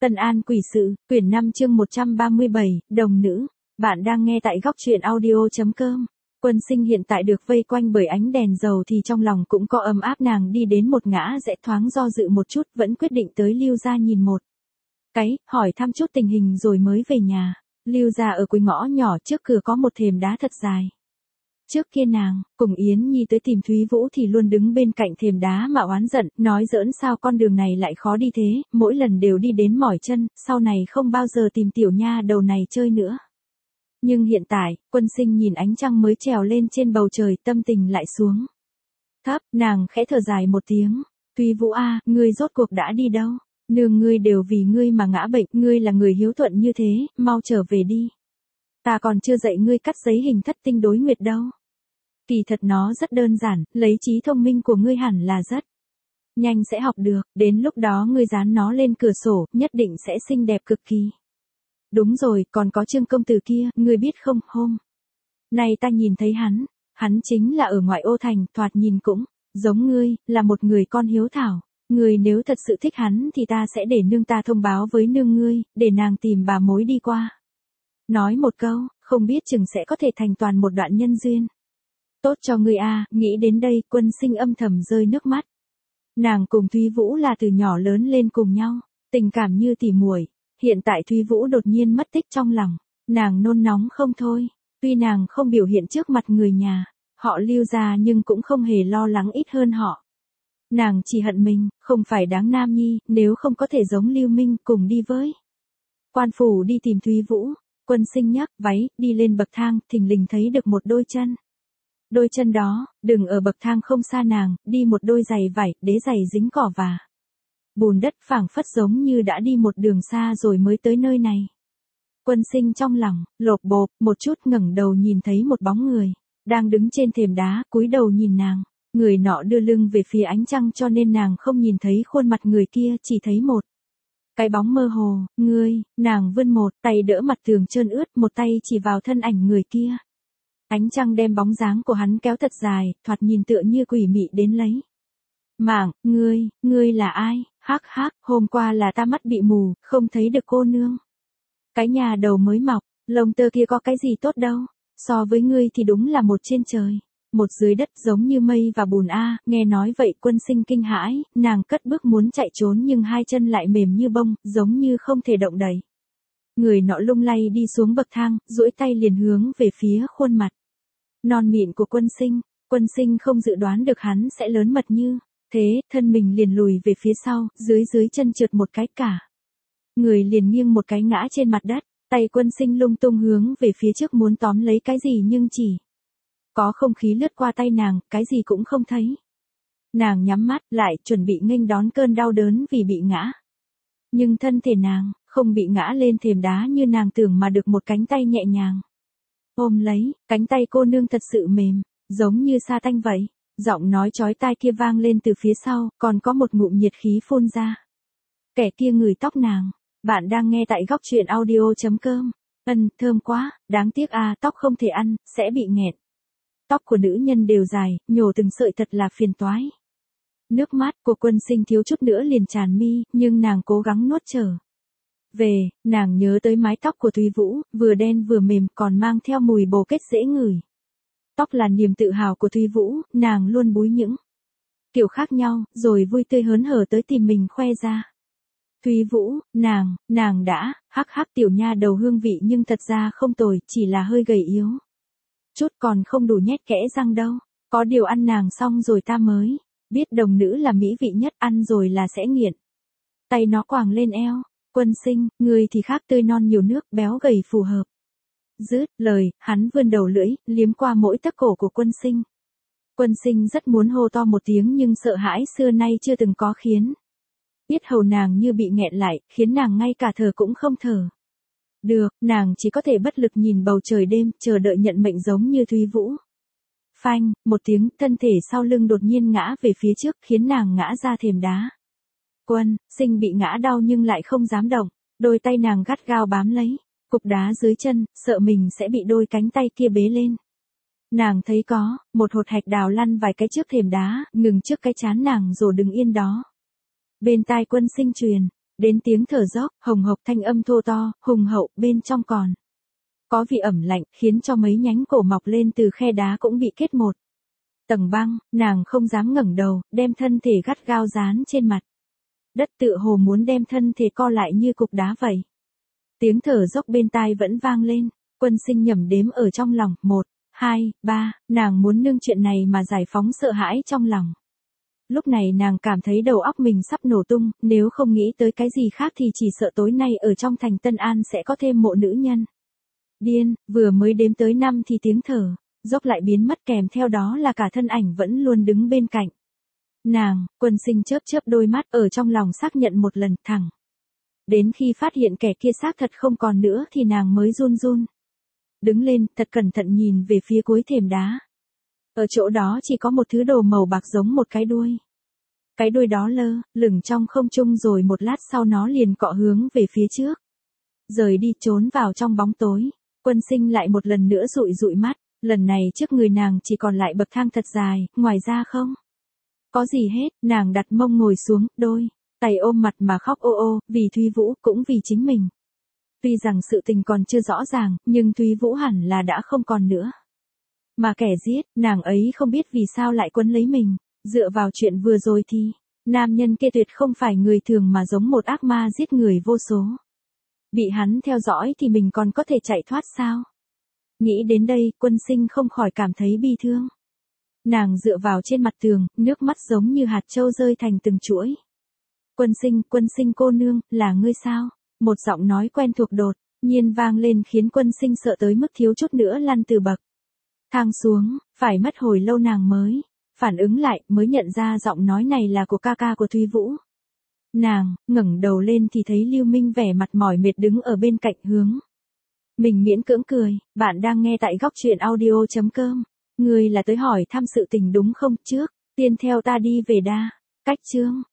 Tân An Quỷ Sự, quyển 5 chương 137, Đồng Nữ. Bạn đang nghe tại góc truyện audio.com. Quân Sinh hiện tại được vây quanh bởi ánh đèn dầu thì trong lòng cũng có ấm áp. Nàng đi đến một ngã rẽ thoáng do dự một chút, vẫn quyết định tới Lưu gia nhìn một cái, hỏi thăm chút tình hình rồi mới về nhà. Lưu gia ở cuối ngõ nhỏ, trước cửa có một thềm đá thật dài. Trước kia nàng, cùng Yến Nhi tới tìm Thúy Vũ thì luôn đứng bên cạnh thềm đá mà oán giận, nói giỡn sao con đường này lại khó đi thế, mỗi lần đều đi đến mỏi chân, sau này không bao giờ tìm tiểu nha đầu này chơi nữa. Nhưng hiện tại, Quân Sinh nhìn ánh trăng mới trèo lên trên bầu trời, tâm tình lại xuống thấp, nàng khẽ thở dài một tiếng. Thúy Vũ a, ngươi rốt cuộc đã đi đâu? Nương ngươi đều vì ngươi mà ngã bệnh, ngươi là người hiếu thuận như thế, mau trở về đi. Ta còn chưa dạy ngươi cắt giấy hình thất tinh đối nguyệt đâu. Kỳ thật nó rất đơn giản, lấy trí thông minh của ngươi hẳn là rất nhanh sẽ học được, đến lúc đó ngươi dán nó lên cửa sổ, nhất định sẽ xinh đẹp cực kỳ. Đúng rồi, còn có Trương công tử kia, ngươi biết không, hôm nay ta nhìn thấy hắn chính là ở ngoại ô thành, thoạt nhìn cũng giống ngươi, là một người con hiếu thảo. Ngươi nếu thật sự thích hắn thì ta sẽ để nương ta thông báo với nương ngươi, để nàng tìm bà mối đi qua. Nói một câu, không biết chừng sẽ có thể thành toàn một đoạn nhân duyên. Tốt cho ngươi a, nghĩ đến đây, Quân Sinh âm thầm rơi nước mắt. Nàng cùng Thúy Vũ là từ nhỏ lớn lên cùng nhau, tình cảm như tỉ muội. Hiện tại Thúy Vũ đột nhiên mất tích trong lòng, nàng nôn nóng không thôi. Tuy nàng không biểu hiện trước mặt người nhà, họ Lưu gia, nhưng cũng không hề lo lắng ít hơn họ. Nàng chỉ hận mình, không phải đáng nam nhi, nếu không có thể giống Lưu Minh cùng đi với quan phủ đi tìm Thúy Vũ. Quân Sinh nhấc váy, đi lên bậc thang, thình lình thấy được một đôi chân. Đôi chân đó, đừng ở bậc thang không xa nàng, đi một đôi giày vải, đế giày dính cỏ và bùn đất, phảng phất giống như đã đi một đường xa rồi mới tới nơi này. Quân Sinh trong lòng lộp bộp một chút, ngẩng đầu nhìn thấy một bóng người đang đứng trên thềm đá, cúi đầu nhìn nàng. Người nọ đưa lưng về phía ánh trăng cho nên nàng không nhìn thấy khuôn mặt người kia, chỉ thấy một cái bóng mơ hồ. Nàng vươn một tay đỡ mặt tường trơn ướt, một tay chỉ vào thân ảnh người kia. Ánh trăng đem bóng dáng của hắn kéo thật dài, thoạt nhìn tựa như quỷ mị đến lấy mạng. Ngươi là ai? Hắc hắc, hôm qua là ta mắt bị mù, không thấy được cô nương. Cái nhà đầu mới mọc, lông tơ kia có cái gì tốt đâu, so với ngươi thì đúng là một trên trời, một dưới đất, giống như mây và bùn a. Nghe nói vậy, Quân Sinh kinh hãi, nàng cất bước muốn chạy trốn nhưng hai chân lại mềm như bông, giống như không thể động đậy. Người nọ lung lay đi xuống bậc thang, duỗi tay liền hướng về phía khuôn mặt non mịn của Quân Sinh. Quân Sinh không dự đoán được hắn sẽ lớn mật như thế, thân mình liền lùi về phía sau, dưới chân trượt một cái, cả người liền nghiêng một cái ngã trên mặt đất. Tay Quân Sinh lung tung hướng về phía trước muốn tóm lấy cái gì nhưng chỉ có không khí lướt qua tay nàng, cái gì cũng không thấy. Nàng nhắm mắt lại, chuẩn bị nghênh đón cơn đau đớn vì bị ngã. Nhưng thân thể nàng không bị ngã lên thềm đá như nàng tưởng, mà được một cánh tay nhẹ nhàng ôm lấy. Cánh tay cô nương thật sự mềm, giống như sa tanh vậy. Giọng nói chói tai kia vang lên từ phía sau, còn có một ngụm nhiệt khí phun ra. Kẻ kia ngửi tóc nàng. Bạn đang nghe tại góc truyện audio.com. Thơm quá, đáng tiếc a, tóc không thể ăn, sẽ bị nghẹt. Tóc của nữ nhân đều dài, nhổ từng sợi thật là phiền toái. Nước mắt của Quân Sinh thiếu chút nữa liền tràn mi, nhưng nàng cố gắng nuốt trở về. Nàng nhớ tới mái tóc của Thúy Vũ, vừa đen vừa mềm, còn mang theo mùi bồ kết dễ ngửi. Tóc là niềm tự hào của Thúy Vũ, nàng luôn búi những kiểu khác nhau, rồi vui tươi hớn hở tới tìm mình khoe ra. Thúy Vũ, nàng đã, hắc tiểu nha đầu hương vị nhưng thật ra không tồi, chỉ là hơi gầy yếu chút, còn không đủ nhét kẽ răng đâu. Có điều ăn nàng xong rồi ta mới biết đồng nữ là mỹ vị nhất, ăn rồi là sẽ nghiện. Tay nó quàng lên eo. Quân Sinh, người thì khác, tươi non nhiều nước, béo gầy phù hợp. Dứt lời, hắn vươn đầu lưỡi, liếm qua mỗi tấc cổ của Quân Sinh. Quân Sinh rất muốn hô to một tiếng nhưng sợ hãi xưa nay chưa từng có khiến yết hầu nàng như bị nghẹn lại, khiến nàng ngay cả thở cũng không thở được. Nàng chỉ có thể bất lực nhìn bầu trời đêm, chờ đợi nhận mệnh giống như Thúy Vũ. Phanh, một tiếng, thân thể sau lưng đột nhiên ngã về phía trước, khiến nàng ngã ra thềm đá. Quân Sinh bị ngã đau nhưng lại không dám động, đôi tay nàng gắt gao bám lấy cục đá dưới chân, sợ mình sẽ bị đôi cánh tay kia bế lên. Nàng thấy có một hột hạch đào lăn vài cái trước thềm đá, ngừng trước cái trán nàng rồi đứng yên đó. Bên tai Quân Sinh truyền đến tiếng thở dốc, hồng hộc thanh âm thô to, hùng hậu, bên trong còn có vị ẩm lạnh, khiến cho mấy nhánh cổ mọc lên từ khe đá cũng bị kết một tầng băng, nàng không dám ngẩng đầu, đem thân thể gắt gao dán trên mặt đất, tựa hồ muốn đem thân thể co lại như cục đá vậy. Tiếng thở dốc bên tai vẫn vang lên, Quân Sinh nhẩm đếm ở trong lòng, 1, 2, 3, nàng muốn nương chuyện này mà giải phóng sợ hãi trong lòng. Lúc này nàng cảm thấy đầu óc mình sắp nổ tung, nếu không nghĩ tới cái gì khác thì chỉ sợ tối nay ở trong thành Tân An sẽ có thêm mộ nữ nhân. Điên, vừa mới đếm tới 5 thì tiếng thở dốc lại biến mất, kèm theo đó là cả thân ảnh vẫn luôn đứng bên cạnh nàng. Quân Sinh chớp chớp đôi mắt, ở trong lòng xác nhận một lần, thẳng đến khi phát hiện kẻ kia xác thật không còn nữa thì nàng mới run run đứng lên, thật cẩn thận nhìn về phía cuối thềm đá. Ở chỗ đó chỉ có một thứ đồ màu bạc giống một cái đuôi. Cái đuôi đó lơ lửng trong không trung, rồi một lát sau nó liền cọ hướng về phía trước, rời đi, trốn vào trong bóng tối. Quân Sinh lại một lần nữa dụi dụi mắt, lần này trước người nàng chỉ còn lại bậc thang thật dài, ngoài ra không có gì hết. Nàng đặt mông ngồi xuống, đôi tay ôm mặt mà khóc ô ô, vì Thúy Vũ, cũng vì chính mình. Tuy rằng sự tình còn chưa rõ ràng, nhưng Thúy Vũ hẳn là đã không còn nữa. Mà kẻ giết, nàng ấy không biết vì sao lại quấn lấy mình. Dựa vào chuyện vừa rồi thì, nam nhân kia tuyệt không phải người thường mà giống một ác ma giết người vô số. Bị hắn theo dõi thì mình còn có thể chạy thoát sao? Nghĩ đến đây, Quân Sinh không khỏi cảm thấy bi thương. Nàng dựa vào trên mặt tường, nước mắt giống như hạt châu rơi thành từng chuỗi. Quân Sinh cô nương, là ngươi sao? Một giọng nói quen thuộc đột nhiên vang lên, khiến Quân Sinh sợ tới mức thiếu chút nữa lăn từ bậc thang xuống. Phải mất hồi lâu nàng mới phản ứng lại, mới nhận ra giọng nói này là của ca ca của Thúy Vũ. Nàng ngẩng đầu lên thì thấy Lưu Minh vẻ mặt mỏi mệt đứng ở bên cạnh, hướng mình miễn cưỡng cười. Bạn đang nghe tại góc truyện audio.com. Ngươi là tới hỏi thăm sự tình đúng không? Trước tiên theo ta đi về đa cách chương.